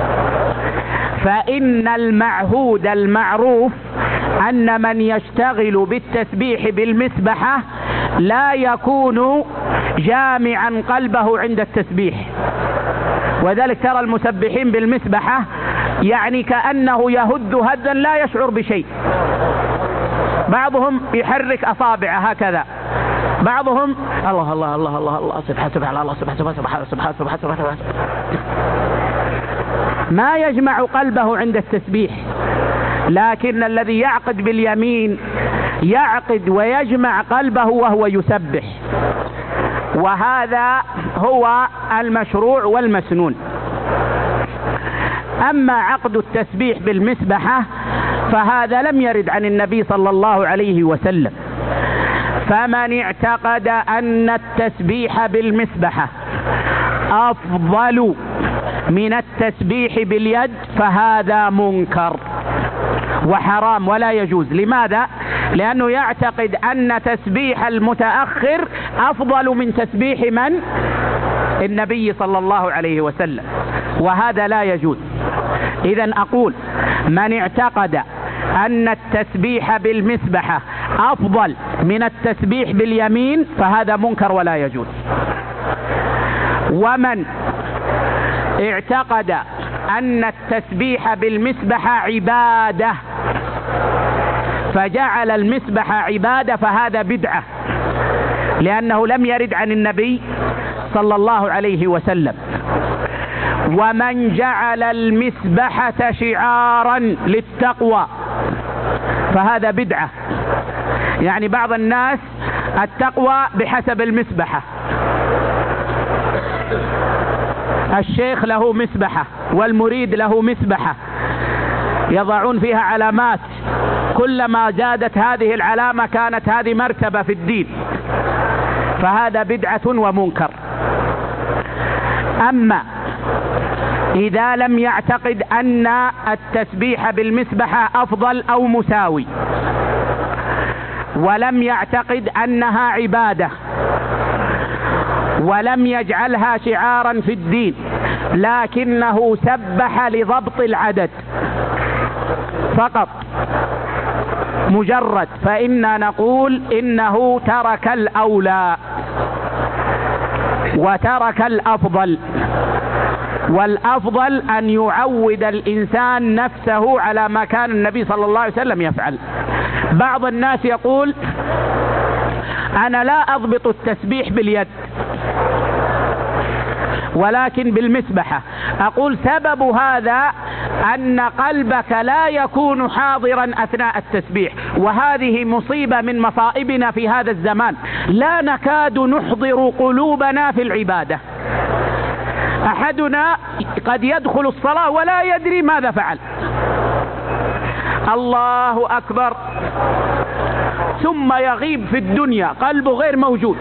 فإن المعهود المعروف أن من يشتغل بالتسبيح بالمسبحة لا يكون جامعا قلبه عند التسبيح، وذلك ترى المسبحين بالمسبحة يعني كأنه يهد هدا لا يشعر بشيء. بعضهم يحرك أصابعه هكذا، بعضهم الله الله الله الله الله سبحان سبحان الله سبحان سبحان سبحان سبحان سبحان سبحان، ما يجمع قلبه عند التسبيح. لكن الذي يعقد باليمين يعقد ويجمع قلبه وهو يسبح، وهذا هو المشروع والمسنون. أما عقد التسبيح بالمسبحة فهذا لم يرد عن النبي صلى الله عليه وسلم. فمن اعتقد أن التسبيح بالمسبحة أفضل من التسبيح باليد فهذا منكر وحرام ولا يجوز. لماذا؟ لأنه يعتقد أن تسبيح المتأخر أفضل من تسبيح من؟ النبي صلى الله عليه وسلم، وهذا لا يجوز. إذن أقول: من اعتقد أن التسبيح بالمسبحة أفضل من التسبيح باليمين فهذا منكر ولا يجوز. ومن اعتقد أن التسبيح بالمسبحة عبادة فجعل المسبحة عبادة فهذا بدعة، لأنه لم يرد عن النبي صلى الله عليه وسلم. ومن جعل المسبحة شعارا للتقوى فهذا بدعة، يعني بعض الناس التقوى بحسب المسبحة، الشيخ له مسبحة والمريد له مسبحة يضعون فيها علامات، كلما زادت هذه العلامة كانت هذه مرتبة في الدين، فهذا بدعة ومنكر. أما إذا لم يعتقد أن التسبيح بالمسبحة أفضل أو مساوي، ولم يعتقد أنها عبادة، ولم يجعلها شعارا في الدين، لكنه سبح لضبط العدد فقط مجرد، فإنا نقول إنه ترك الأولى وترك الأفضل. والأفضل أن يعود الإنسان نفسه على ما كان النبي صلى الله عليه وسلم يفعل. بعض الناس يقول: أنا لا أضبط التسبيح باليد ولكن بالمسبحة. أقول: سبب هذا أن قلبك لا يكون حاضرا أثناء التسبيح، وهذه مصيبة من مصائبنا في هذا الزمان، لا نكاد نحضر قلوبنا في العبادة. أحدنا قد يدخل الصلاة ولا يدري ماذا فعل، الله أكبر، ثم يغيب في الدنيا قلبه غير موجود،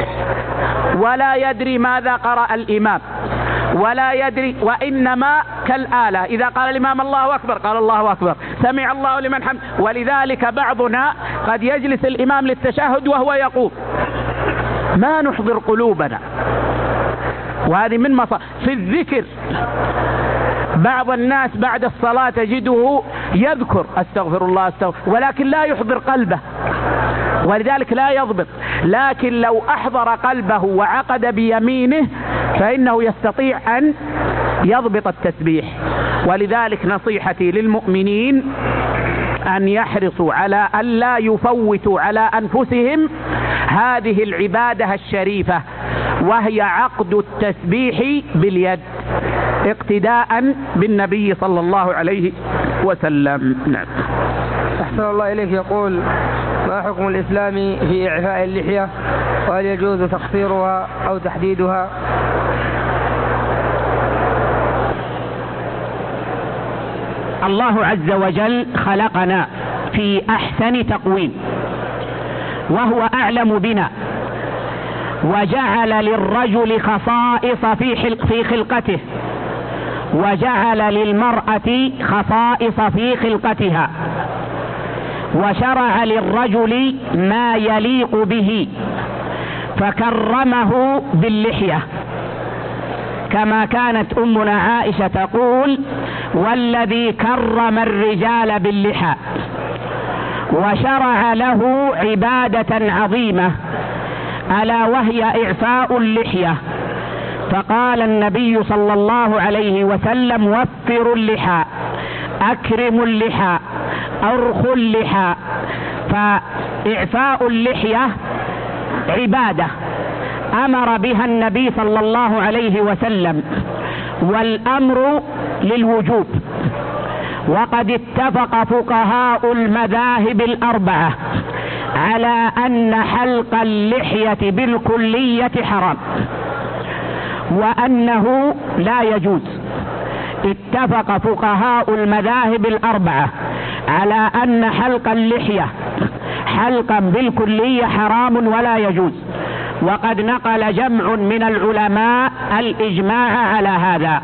ولا يدري ماذا قرأ الإمام، ولا يدري، وإنما كالآلة، إذا قال الإمام الله أكبر قال الله أكبر، سمع الله لمن حمد. ولذلك بعضنا قد يجلس الإمام للتشهد وهو يقوم، ما نحضر قلوبنا. وهذه من في الذكر بعض الناس بعد الصلاة تجده يذكر استغفر الله استغفر، ولكن لا يحضر قلبه، ولذلك لا يضبط. لكن لو أحضر قلبه وعقد بيمينه فإنه يستطيع أن يضبط التسبيح. ولذلك نصيحتي للمؤمنين أن يحرصوا على أن لا يفوتوا على أنفسهم هذه العبادة الشريفة، وهي عقد التسبيح باليد اقتداء بالنبي صلى الله عليه وسلم. نعم. أحسن الله إليك. يقول: ما حكم الإسلام في إعفاء اللحية، وهل يجوز تقصيرها أو تحديدها؟ الله عز وجل خلقنا في أحسن تقويم، وهو أعلم بنا، وجعل للرجل خصائص في خلقته، وجعل للمرأة خصائص في خلقتها، وشرع للرجل ما يليق به، فكرمه باللحية، كما كانت أمنا عائشة تقول: والذي كرم الرجال باللحى. وشرع له عبادة عظيمة ألا وهي إعفاء اللحية، فقال النبي صلى الله عليه وسلم: وفروا اللحى، أكرموا اللحى، أرخوا اللحى. فإعفاء اللحية عبادة أمر بها النبي صلى الله عليه وسلم، والأمر للوجوب. وقد اتفق فقهاء المذاهب الأربعة على أن حلق اللحية بالكلية حرام، وأنه لا يجوز. اتفق فقهاء المذاهب الأربعة على أن حلق اللحية حلقا بالكلية حرام ولا يجوز، وقد نقل جمع من العلماء الإجماع على هذا.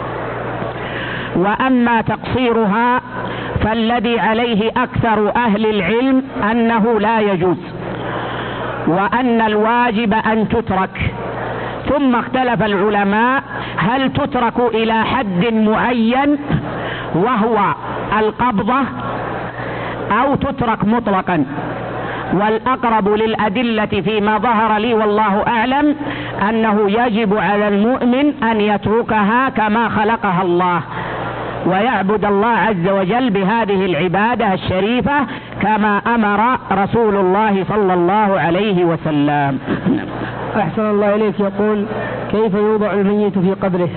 وأما تقصيرها فالذي عليه أكثر أهل العلم أنه لا يجوز، وأن الواجب أن تترك. ثم اختلف العلماء هل تترك إلى حد معين وهو القبضة، أو تترك مطلقا. والأقرب للأدلة فيما ظهر لي والله أعلم أنه يجب على المؤمن أن يتركها كما خلقها الله، ويعبد الله عز وجل بهذه العبادة الشريفة كما أمر رسول الله صلى الله عليه وسلم. أحسن الله إليك. يقول: كيف يوضع الميت في قبره؟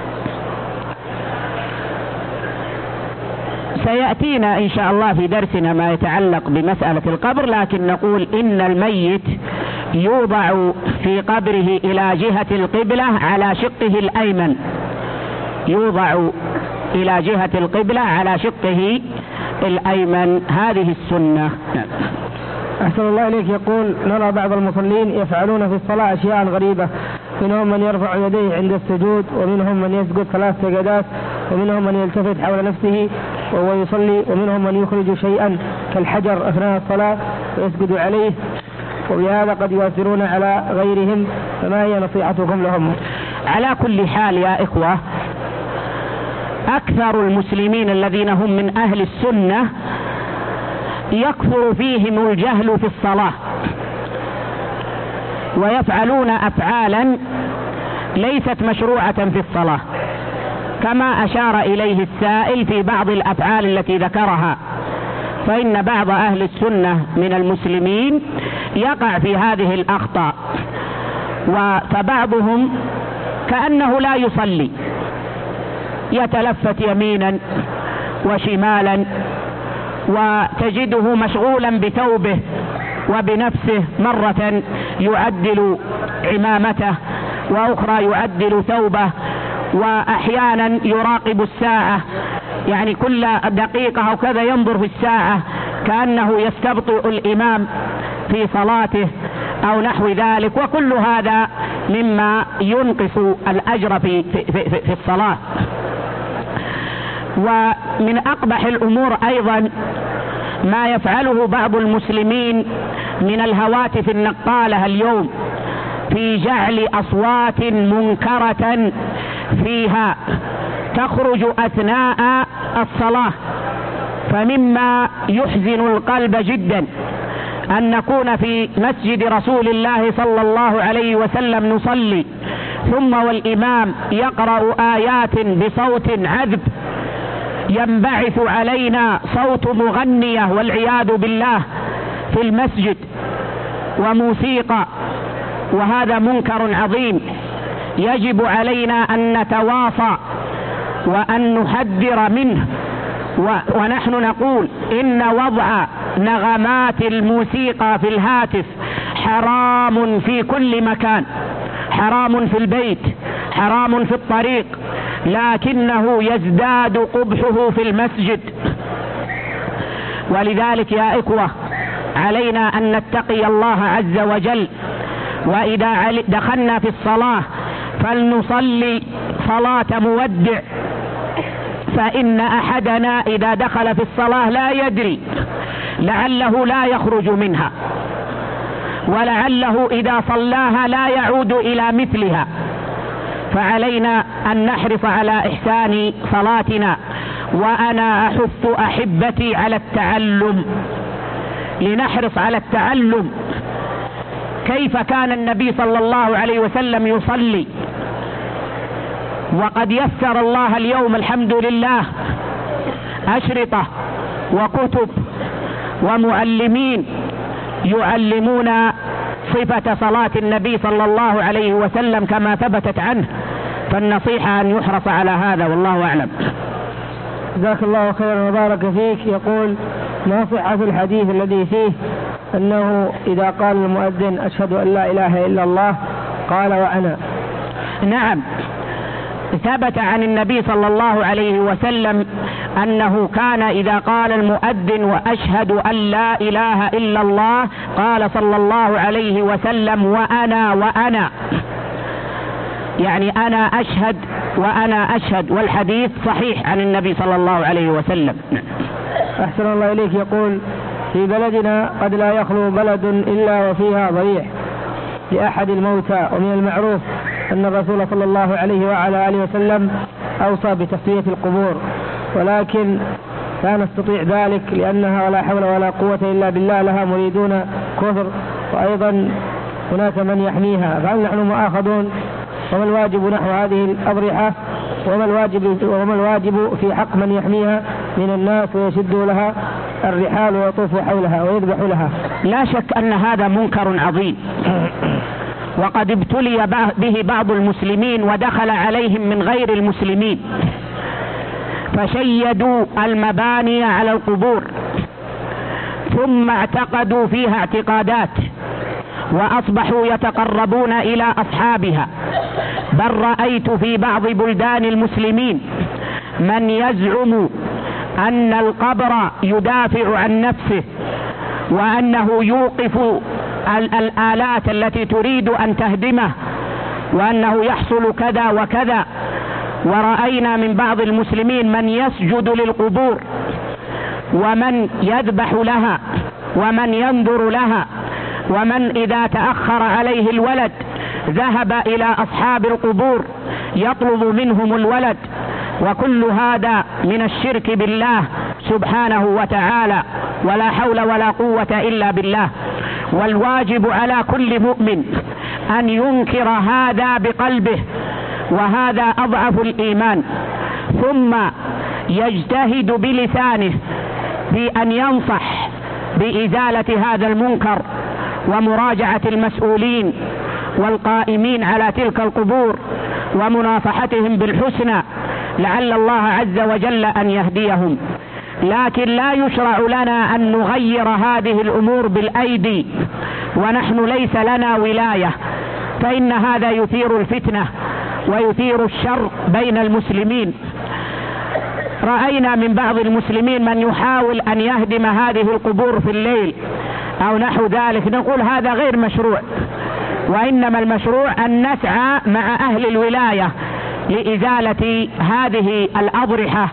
سيأتينا إن شاء الله في درسنا ما يتعلق بمسألة القبر، لكن نقول إن الميت يوضع في قبره إلى جهة القبلة على شقه الأيمن، يوضع إلى جهة القبلة على شقه الأيمن، هذه السنة. أحسن الله إليك. يقول: نرى بعض المصلين يفعلون في الصلاة أشياء غريبة، منهم من يرفع يديه عند السجود، ومنهم من يسجد 3 سجدات، ومنهم من يلتفت حول نفسه وهو يصلي، ومنهم من يخرج شيئا كالحجر أثناء الصلاة ويسجد عليه، وبهذا قد يؤثرون على غيرهم، فما هي نصيحتكم لهم؟ على كل حال يا إخوة، أكثر المسلمين الذين هم من أهل السنة يكثر فيهم الجهل في الصلاة، ويفعلون أفعالا ليست مشروعة في الصلاة، كما أشار إليه السائل في بعض الأفعال التي ذكرها. فإن بعض أهل السنة من المسلمين يقع في هذه الأخطاء، فبعضهم كأنه لا يصلي، يتلفت يمينا وشمالا، وتجده مشغولا بثوبه وبنفسه، مرة يعدل عمامته، وأخرى يعدل ثوبه، وأحيانا يراقب الساعة، يعني كل دقيقة أو كذا ينظر في الساعة كأنه يستبطئ الإمام في صلاته أو نحو ذلك، وكل هذا مما ينقص الأجر في الصلاة. ومن أقبح الأمور أيضا ما يفعله بعض المسلمين من الهواتف النقالة اليوم في جعل أصوات منكرة فيها تخرج أثناء الصلاة. فمما يحزن القلب جدا أن نكون في مسجد رسول الله صلى الله عليه وسلم نصلي، ثم والإمام يقرأ آيات بصوت عذب، ينبعث علينا صوت مغنية والعياذ بالله في المسجد وموسيقى، وهذا منكر عظيم يجب علينا أن نتواصى وأن نحذر منه. ونحن نقول إن وضع نغمات الموسيقى في الهاتف حرام في كل مكان، حرام في البيت، حرام في الطريق، لكنه يزداد قبحه في المسجد. ولذلك يا إخوة علينا أن نتقي الله عز وجل، وإذا دخلنا في الصلاة فلنصلي صلاة مودع، فإن أحدنا إذا دخل في الصلاة لا يدري، لعله لا يخرج منها، ولعله إذا صلاها لا يعود إلى مثلها. فعلينا أن نحرص على إحسان صلاتنا. وأنا أحث أحبتي على التعلم، لنحرص على التعلم كيف كان النبي صلى الله عليه وسلم يصلي. وقد يسر الله اليوم الحمد لله أشرطة وكتب ومعلمين يعلمون صفة صلاة النبي صلى الله عليه وسلم كما ثبتت عنه، فالنصيحة أن يحرص على هذا، والله أعلم. جزاك الله خيرا وبارك فيك. يقول: ما صحة الحديث الذي فيه أنه إذا قال المؤذن أشهد أن لا إله إلا الله قال وأنا؟ نعم، ثبت عن النبي صلى الله عليه وسلم أنه كان إذا قال المؤذن وأشهد أن لا إله إلا الله قال صلى الله عليه وسلم وأنا، يعني أنا أشهد وأنا أشهد، والحديث صحيح عن النبي صلى الله عليه وسلم. أحسن الله إليك. يقول: في بلدنا قد لا يخلو بلد إلا وفيها ضريح لأحد الموتى، ومن المعروف أن الرسول صلى الله عليه وعلى آله وسلم أوصى بتسوية القبور، ولكن لا نستطيع ذلك لأنها ولا حول ولا قوة إلا بالله لها مريدون كفر، وأيضا هناك من يحميها، فهل نحن مؤاخذون؟ وما الواجب نحو هذه الأضرحة؟ وما الواجب في حق من يحميها من الناس ويشد لها الرحال ويطوف حولها ويذبح لها؟ لا شك أن هذا منكر عظيم، وقد ابتلي به بعض المسلمين ودخل عليهم من غير المسلمين، فشيدوا المباني على القبور ثم اعتقدوا فيها اعتقادات، وأصبحوا يتقربون إلى أصحابها. بل رأيت في بعض بلدان المسلمين من يزعم أن القبر يدافع عن نفسه، وأنه يوقف الآلات التي تريد أن تهدمه، وأنه يحصل كذا وكذا. ورأينا من بعض المسلمين من يسجد للقبور، ومن يذبح لها، ومن ينظر لها، ومن إذا تأخر عليه الولد ذهب إلى أصحاب القبور يطلب منهم الولد. وكل هذا من الشرك بالله سبحانه وتعالى، ولا حول ولا قوة إلا بالله. والواجب على كل مؤمن أن ينكر هذا بقلبه، وهذا أضعف الإيمان، ثم يجتهد بلسانه في أن ينصح بإزالة هذا المنكر ومراجعة المسؤولين والقائمين على تلك القبور ومناصحتهم بالحسنى، لعل الله عز وجل أن يهديهم. لكن لا يشرع لنا أن نغير هذه الأمور بالأيدي، ونحن ليس لنا ولاية، فإن هذا يثير الفتنة ويثير الشر بين المسلمين. رأينا من بعض المسلمين من يحاول أن يهدم هذه القبور في الليل أو نحو ذلك، نقول هذا غير مشروع، وإنما المشروع أن نسعى مع أهل الولاية لإزالة هذه الأضرحة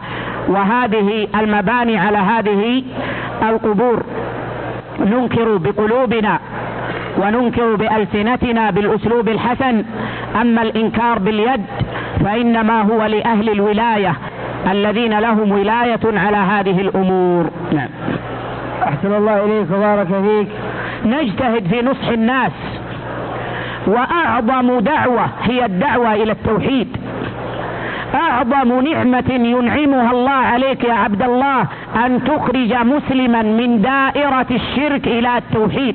وهذه المباني على هذه القبور. ننكر بقلوبنا وننكر بألسنتنا بالأسلوب الحسن، أما الإنكار باليد فإنما هو لأهل الولاية الذين لهم ولاية على هذه الأمور. نعم. أحسن الله إليك وبارك فيك. نجتهد في نصح الناس، وأعظم دعوة هي الدعوة إلى التوحيد. أعظم نعمة ينعمها الله عليك يا عبد الله أن تخرج مسلما من دائرة الشرك إلى التوحيد.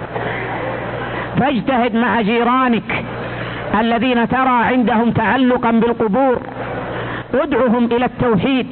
فاجتهد مع جيرانك الذين ترى عندهم تعلقا بالقبور، ادعهم إلى التوحيد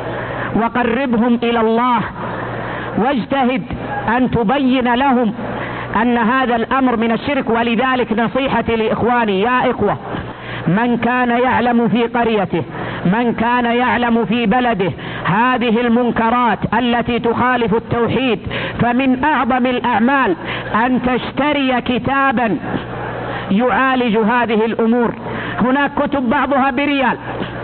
وقربهم إلى الله، واجتهد أن تبين لهم أن هذا الأمر من الشرك. ولذلك نصيحتي لإخواني يا إخوة، من كان يعلم في قريته، من كان يعلم في بلده هذه المنكرات التي تخالف التوحيد، فمن أعظم الأعمال أن تشتري كتابا يعالج هذه الأمور. هناك كتب بعضها بريال،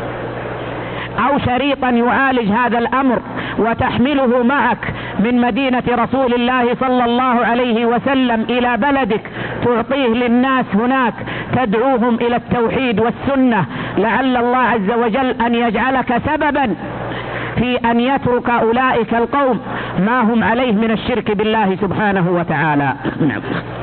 أو شريطا يعالج هذا الأمر وتحمله معك من مدينة رسول الله صلى الله عليه وسلم إلى بلدك، تعطيه للناس هناك، تدعوهم إلى التوحيد والسنة، لعل الله عز وجل أن يجعلك سببا في أن يترك أولئك القوم ما هم عليه من الشرك بالله سبحانه وتعالى. نعم.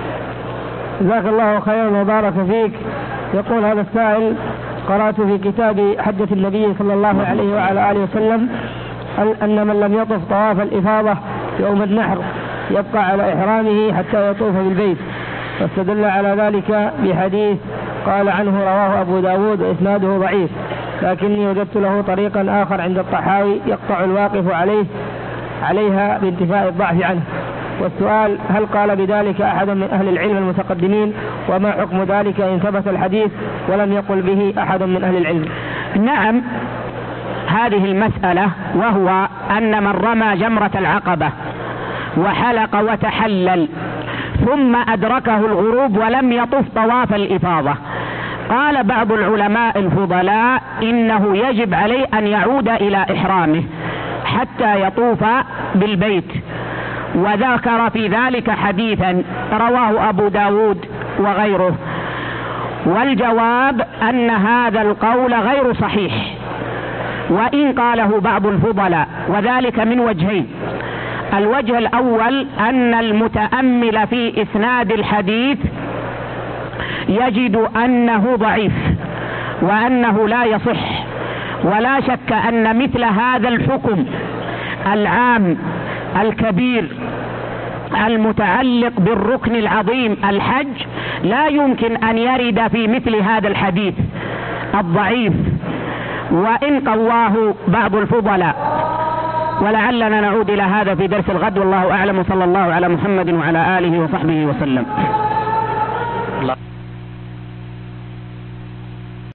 جزاك الله خيرا وبارك فيك. يقول هذا السائل: قرأت في كتاب حجة النبي صلى الله عليه وعلى آله وسلم أن من لم يطف طواف الإفاضة يوم النحر يبقى على إحرامه حتى يطوف بالبيت، واستدل على ذلك بحديث قال عنه رواه أبو داود وإسناده ضعيف، لكني وجدت له طريقا آخر عند الطحاوي يقطع الواقف عليها بانتفاء الضعف عنه. والسؤال: هل قال بذلك أحد من أهل العلم المتقدمين؟ وما حكم ذلك إن ثبت الحديث ولم يقل به أحد من أهل العلم؟ نعم، هذه المسألة، وهو أن من رمى جمرة العقبة وحلق وتحلل ثم أدركه الغروب ولم يطف طواف الإفاضة، قال بعض العلماء الفضلاء إنه يجب عليه أن يعود إلى إحرامه حتى يطوف بالبيت، وذكر في ذلك حديثا رواه أبو داود وغيره. والجواب أن هذا القول غير صحيح، وإن قاله بعض الفضلاء، وذلك من وجهين. الوجه الأول أن المتأمل في إسناد الحديث يجد أنه ضعيف وأنه لا يصح، ولا شك أن مثل هذا الحكم العام الكبير المتعلق بالركن العظيم الحج لا يمكن أن يرد في مثل هذا الحديث الضعيف، وإن قواه بعض الفضلاء. ولعلنا نعود إلى هذا في درس الغد، والله أعلم، صلى الله على محمد وعلى آله وصحبه وسلم.